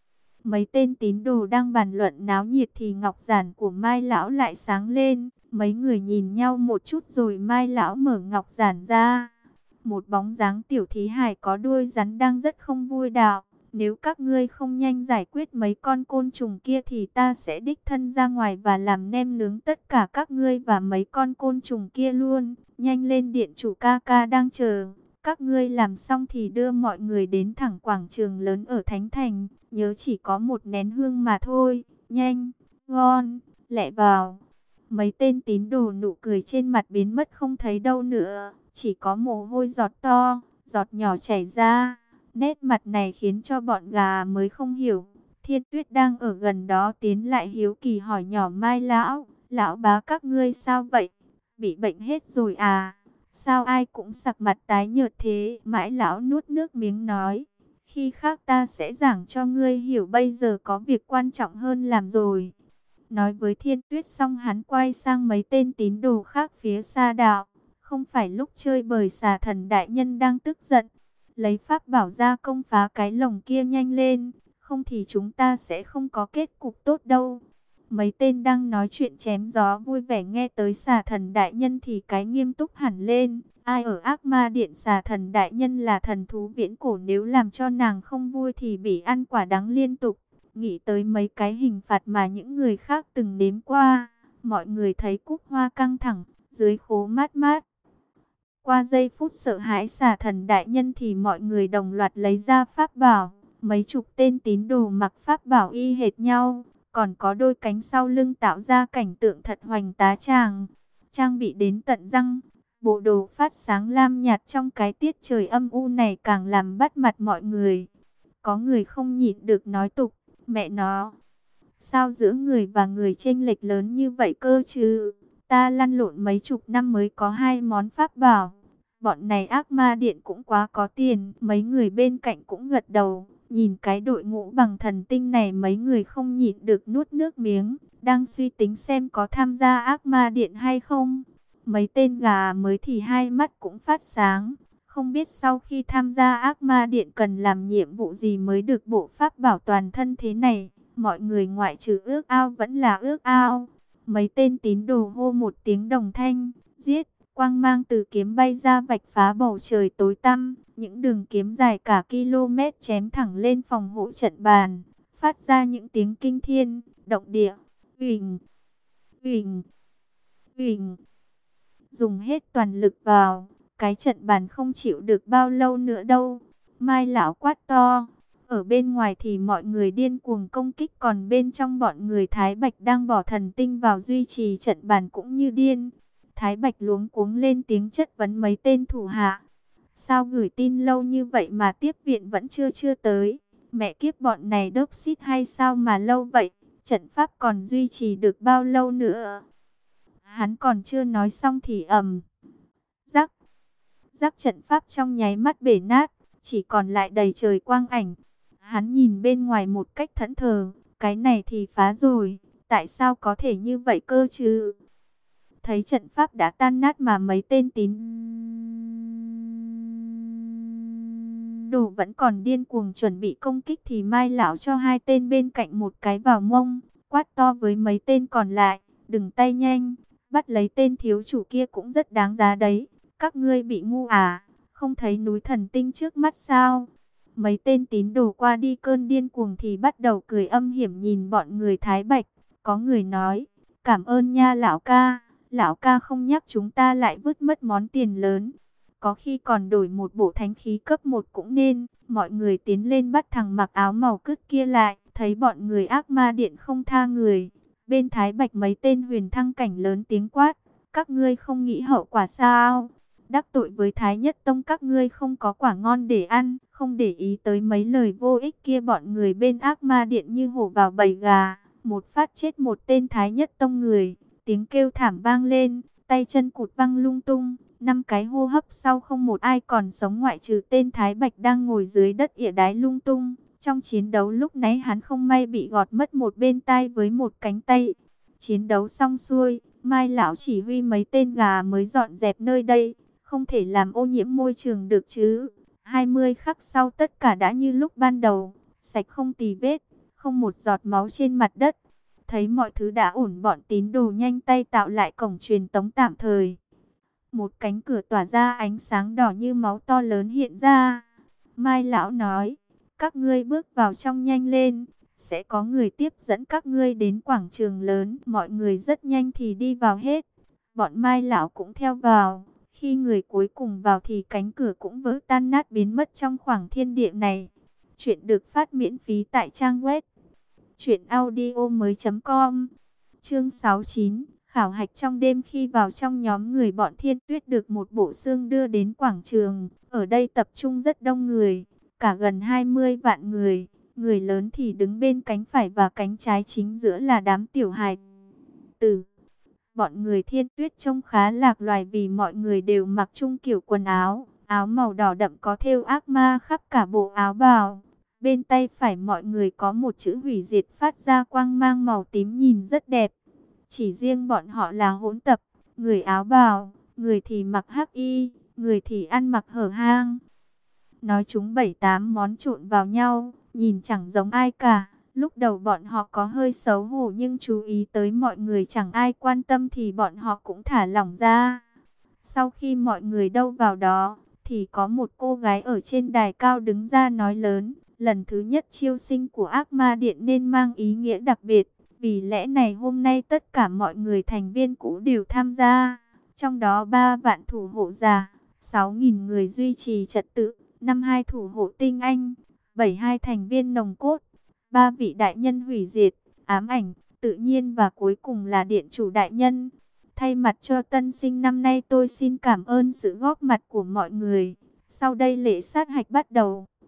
Speaker 1: Mấy tên tín đồ đang bàn luận náo nhiệt thì ngọc giản của Mai lão lại sáng lên. Mấy người nhìn nhau một chút rồi Mai lão mở ngọc giản ra. Một bóng dáng tiểu thí hài có đuôi rắn đang rất không vui đạo: nếu các ngươi không nhanh giải quyết mấy con côn trùng kia thì ta sẽ đích thân ra ngoài và làm nem nướng tất cả các ngươi và mấy con côn trùng kia luôn. Nhanh lên, điện chủ ca ca đang chờ. Các ngươi làm xong thì đưa mọi người đến thẳng quảng trường lớn ở Thánh Thành. Nhớ chỉ có một nén hương mà thôi. Nhanh, ngon, lẹ vào. Mấy tên tín đồ nụ cười trên mặt biến mất không thấy đâu nữa. Chỉ có mồ hôi giọt to, giọt nhỏ chảy ra. Nét mặt này khiến cho bọn gà mới không hiểu. Thiên Tuyết đang ở gần đó tiến lại hiếu kỳ hỏi nhỏ Mai lão: lão bá các ngươi sao vậy? Bị bệnh hết rồi à? Sao ai cũng sặc mặt tái nhợt thế? Mãi lão nuốt nước miếng nói: khi khác ta sẽ giảng cho ngươi hiểu, bây giờ có việc quan trọng hơn làm rồi. Nói với Thiên Tuyết xong hắn quay sang mấy tên tín đồ khác phía xa đạo: không phải lúc chơi bời, xà thần đại nhân đang tức giận. Lấy pháp bảo ra công phá cái lồng kia nhanh lên, không thì chúng ta sẽ không có kết cục tốt đâu. Mấy tên đang nói chuyện chém gió vui vẻ nghe tới xà thần đại nhân thì cái nghiêm túc hẳn lên. Ai ở Ác Ma Điện? Xà thần đại nhân là thần thú viễn cổ, nếu làm cho nàng không vui thì bị ăn quả đắng liên tục. Nghĩ tới mấy cái hình phạt mà những người khác từng nếm qua, mọi người thấy cúc hoa căng thẳng, dưới khố mát mát. Qua giây phút sợ hãi xà thần đại nhân thì mọi người đồng loạt lấy ra pháp bảo. Mấy chục tên tín đồ mặc pháp bảo y hệt nhau, còn có đôi cánh sau lưng tạo ra cảnh tượng thật hoành tá tràng. Trang bị đến tận răng, bộ đồ phát sáng lam nhạt trong cái tiết trời âm u này càng làm bắt mặt mọi người. Có người không nhịn được nói tục, mẹ nó, sao giữa người và người chênh lệch lớn như vậy cơ chứ? Ta lăn lộn mấy chục năm mới có hai món pháp bảo. Bọn này ác ma điện cũng quá có tiền. Mấy người bên cạnh cũng gật đầu. Nhìn cái đội ngũ bằng thần tinh này, mấy người không nhịn được nuốt nước miếng. Đang suy tính xem có tham gia ác ma điện hay không. Mấy tên gà mới thì hai mắt cũng phát sáng. Không biết sau khi tham gia ác ma điện cần làm nhiệm vụ gì mới được bộ pháp bảo toàn thân thế này. Mọi người ngoại trừ ước ao vẫn là ước ao. Mấy tên tín đồ hô một tiếng đồng thanh, giết, quang mang từ kiếm bay ra vạch phá bầu trời tối tăm. Những đường kiếm dài cả km chém thẳng lên phòng hộ trận bàn, phát ra những tiếng kinh thiên, động địa, uỳnh, uỳnh, uỳnh. Dùng hết toàn lực vào, cái trận bàn không chịu được bao lâu nữa đâu. Mai lão quát to. Ở bên ngoài thì mọi người điên cuồng công kích, còn bên trong bọn người Thái Bạch đang bỏ thần tinh vào duy trì trận bàn cũng như điên. Thái Bạch luống cuống lên tiếng chất vấn mấy tên thủ hạ. Sao gửi tin lâu như vậy mà tiếp viện vẫn chưa chưa tới? Mẹ kiếp, bọn này đớp xít hay sao mà lâu vậy? Trận pháp còn duy trì được bao lâu nữa? Hắn còn chưa nói xong thì ầm. Rắc. Rắc, trận pháp trong nháy mắt bể nát, chỉ còn lại đầy trời quang ảnh. Hắn nhìn bên ngoài một cách thẫn thờ, cái này thì phá rồi, tại sao có thể như vậy cơ chứ? Thấy trận pháp đã tan nát mà mấy tên tín đồ vẫn còn điên cuồng chuẩn bị công kích thì Mai lão cho hai tên bên cạnh một cái vào mông, quát to với mấy tên còn lại, đừng tay nhanh, bắt lấy tên thiếu chủ kia cũng rất đáng giá đấy. Các ngươi bị ngu à, không thấy núi thần tinh trước mắt sao? Mấy tên tín đồ qua đi cơn điên cuồng thì bắt đầu cười âm hiểm nhìn bọn người Thái Bạch. Có người nói, cảm ơn nha lão ca, lão ca không nhắc chúng ta lại vứt mất món tiền lớn. Có khi còn đổi một bộ thánh khí cấp một cũng nên. Mọi người tiến lên bắt thằng mặc áo màu cứt kia lại, thấy bọn người ác ma điện không tha người. Bên Thái Bạch mấy tên huyền thăng cảnh lớn tiếng quát, các ngươi không nghĩ hậu quả sao? Đắc tội với Thái Nhất Tông các ngươi không có quả ngon để ăn, không để ý tới mấy lời vô ích kia. Bọn người bên ác ma điện như hổ vào bầy gà, một phát chết một tên Thái Nhất Tông người, tiếng kêu thảm vang lên, tay chân cụt văng lung tung, năm cái hô hấp sau không một ai còn sống ngoại trừ tên Thái Bạch đang ngồi dưới đất ỉa đái lung tung. Trong chiến đấu lúc nãy hắn không may bị gọt mất một bên tai với một cánh tay. Chiến đấu xong xuôi, Mai lão chỉ huy mấy tên gà mới dọn dẹp nơi đây. Không thể làm ô nhiễm môi trường được chứ. hai mươi khắc sau tất cả đã như lúc ban đầu, sạch không tì vết, không một giọt máu trên mặt đất. Thấy mọi thứ đã ổn, bọn tín đồ nhanh tay tạo lại cổng truyền tống tạm thời. Một cánh cửa tỏa ra ánh sáng đỏ như máu to lớn hiện ra. Mai lão nói, các ngươi bước vào trong nhanh lên, sẽ có người tiếp dẫn các ngươi đến quảng trường lớn. Mọi người rất nhanh thì đi vào hết. Bọn Mai lão cũng theo vào. Khi người cuối cùng vào thì cánh cửa cũng vỡ tan nát biến mất trong khoảng thiên địa này. Chuyện được phát miễn phí tại trang web truyện audio mới chấm com. Chương sáu mươi chín, khảo hạch trong đêm. Khi vào trong nhóm người bọn Thiên Tuyết được một bộ xương đưa đến quảng trường. Ở đây tập trung rất đông người, cả gần hai mươi vạn người. Người lớn thì đứng bên cánh phải và cánh trái, chính giữa là đám tiểu hài tử. Bọn người Thiên Tuyết trông khá lạc loài vì mọi người đều mặc chung kiểu quần áo, áo màu đỏ đậm có thêu ác ma khắp cả bộ áo bào. Bên tay phải mọi người có một chữ hủy diệt phát ra quang mang màu tím nhìn rất đẹp. Chỉ riêng bọn họ là hỗn tập, người áo bào, người thì mặc hắc y, người thì ăn mặc hở hang. Nói chúng bảy tám món trộn vào nhau, nhìn chẳng giống ai cả. Lúc đầu bọn họ có hơi xấu hổ, nhưng chú ý tới mọi người chẳng ai quan tâm thì bọn họ cũng thả lỏng ra. Sau khi mọi người đâu vào đó, thì có một cô gái ở trên đài cao đứng ra nói lớn, lần thứ nhất chiêu sinh của ác ma điện nên mang ý nghĩa đặc biệt. Vì lẽ này hôm nay tất cả mọi người thành viên cũ đều tham gia. Trong đó ba vạn thủ hộ già, sáu nghìn người duy trì trật tự, năm hai thủ hộ tinh anh, bảy hai thành viên nòng cốt, ba vị đại nhân hủy diệt, ám ảnh, tự nhiên và cuối cùng là điện chủ đại nhân. Thay mặt cho tân sinh năm nay tôi xin cảm ơn sự góp mặt của mọi người. Sau đây lễ sát hạch bắt đầu.